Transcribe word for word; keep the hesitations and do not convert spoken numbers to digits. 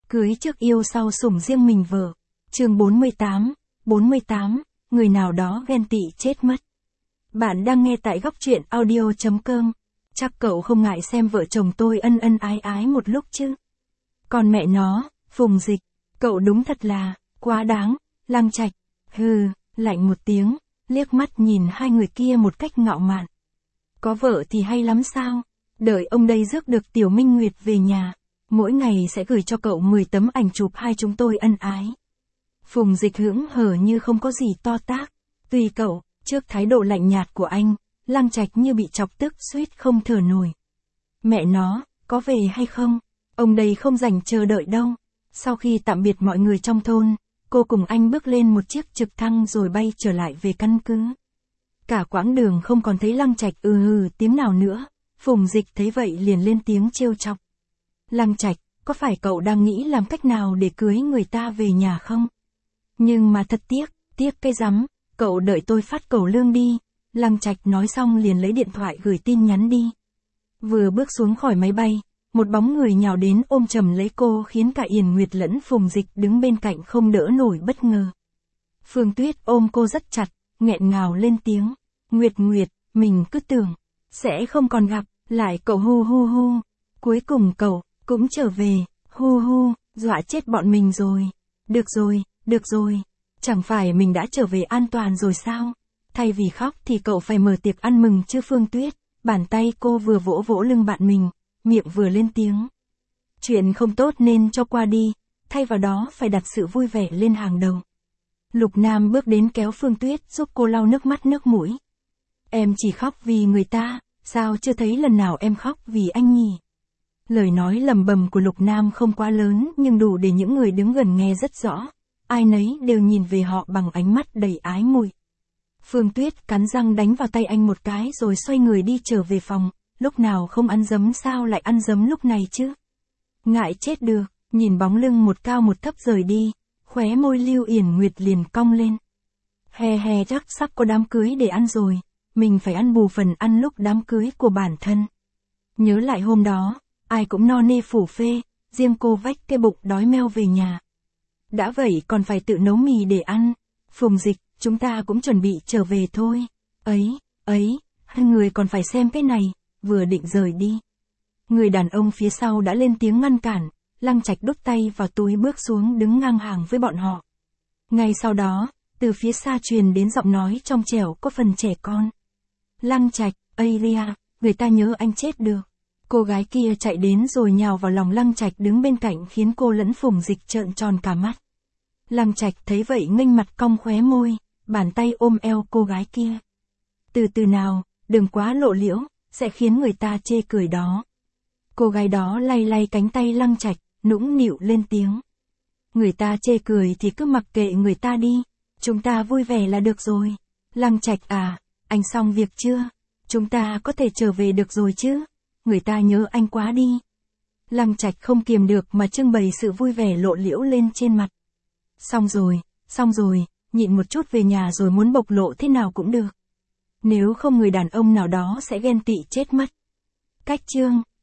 Cưới trước yêu sau sủng riêng mình vợ. Chương bốn mươi tám, bốn mươi tám, người nào đó ghen tị chết mất. Bạn đang nghe tại góc truyện audio chấm com. Chắc cậu không ngại xem vợ chồng tôi ân ân ái ái một lúc chứ. Còn mẹ nó, Phùng Dịch, cậu đúng thật là, quá đáng, Lăng Trạch, hừ, lạnh một tiếng, liếc mắt nhìn hai người kia một cách ngạo mạn. Có vợ thì hay lắm sao, đợi ông đây rước được Tiểu Minh Nguyệt về nhà, mỗi ngày sẽ gửi cho cậu mười tấm ảnh chụp hai chúng tôi ân ái. Phùng Dịch hững hờ như không có gì to tác, tùy cậu, trước thái độ lạnh nhạt của anh, Lăng Trạch như bị chọc tức suýt không thở nổi. Mẹ nó, có về hay không? Ông đây không rảnh chờ đợi đâu. Sau khi tạm biệt mọi người trong thôn, cô cùng anh bước lên một chiếc trực thăng rồi bay trở lại về căn cứ. Cả quãng đường không còn thấy Lăng Trạch ừ hừ tiếng nào nữa, Phùng Dịch thấy vậy liền lên tiếng trêu chọc. Lăng Trạch, có phải cậu đang nghĩ làm cách nào để cưới người ta về nhà không? Nhưng mà thật tiếc, tiếc cái rắm, cậu đợi tôi phát cẩu lương đi. Lăng Trạch nói xong liền lấy điện thoại gửi tin nhắn đi. Vừa bước xuống khỏi máy bay, một bóng người nhào đến ôm chầm lấy cô khiến cả Yển Nguyệt lẫn Phùng Dịch đứng bên cạnh không đỡ nổi bất ngờ. Phương Tuyết ôm cô rất chặt, nghẹn ngào lên tiếng. Nguyệt Nguyệt, mình cứ tưởng, sẽ không còn gặp, lại cậu hu hu hu. Cuối cùng cậu, cũng trở về, hu hu, dọa chết bọn mình rồi. Được rồi, được rồi, chẳng phải mình đã trở về an toàn rồi sao? Thay vì khóc thì cậu phải mở tiệc ăn mừng chứ Phương Tuyết. Bàn tay cô vừa vỗ vỗ lưng bạn mình, miệng vừa lên tiếng. Chuyện không tốt nên cho qua đi, thay vào đó phải đặt sự vui vẻ lên hàng đầu. Lục Nam bước đến kéo Phương Tuyết giúp cô lau nước mắt nước mũi. Em chỉ khóc vì người ta, sao chưa thấy lần nào em khóc vì anh nhỉ? Lời nói lầm bầm của Lục Nam không quá lớn nhưng đủ để những người đứng gần nghe rất rõ. Ai nấy đều nhìn về họ bằng ánh mắt đầy ái muội. Phương Tuyết cắn răng đánh vào tay anh một cái rồi xoay người đi trở về phòng, lúc nào không ăn dấm sao lại ăn dấm lúc này chứ? Ngại chết được, nhìn bóng lưng một cao một thấp rời đi, khóe môi Lưu Yển Nguyệt liền cong lên. Hè hè chắc sắp có đám cưới để ăn rồi, mình phải ăn bù phần ăn lúc đám cưới của bản thân. Nhớ lại hôm đó, ai cũng no nê phủ phê, riêng cô vách cái bụng đói meo về nhà. Đã vậy còn phải tự nấu mì để ăn. Phùng Dịch, chúng ta cũng chuẩn bị trở về thôi. Ấy, ấy, hai người còn phải xem cái này, vừa định rời đi. Người đàn ông phía sau đã lên tiếng ngăn cản, Lăng Trạch đút tay vào túi bước xuống đứng ngang hàng với bọn họ. Ngay sau đó, từ phía xa truyền đến giọng nói trong trẻo có phần trẻ con. Lăng Trạch, Alia, người ta nhớ anh chết được. Cô gái kia chạy đến rồi nhào vào lòng Lăng Trạch đứng bên cạnh khiến cô lẫn Phùng Dịch trợn tròn cả mắt. Lăng Trạch thấy vậy nghênh mặt cong khóe môi, bàn tay ôm eo cô gái kia. Từ từ nào, đừng quá lộ liễu, sẽ khiến người ta chê cười đó. Cô gái đó lay lay cánh tay Lăng Trạch, nũng nịu lên tiếng. Người ta chê cười thì cứ mặc kệ người ta đi, chúng ta vui vẻ là được rồi. Lăng Trạch à, anh xong việc chưa? Chúng ta có thể trở về được rồi chứ? Người ta nhớ anh quá đi. Lăng Trạch không kiềm được mà trưng bày sự vui vẻ lộ liễu lên trên mặt. Xong rồi, xong rồi, nhịn một chút về nhà rồi muốn bộc lộ thế nào cũng được. Nếu không người đàn ông nào đó sẽ ghen tị chết mất. Cách chương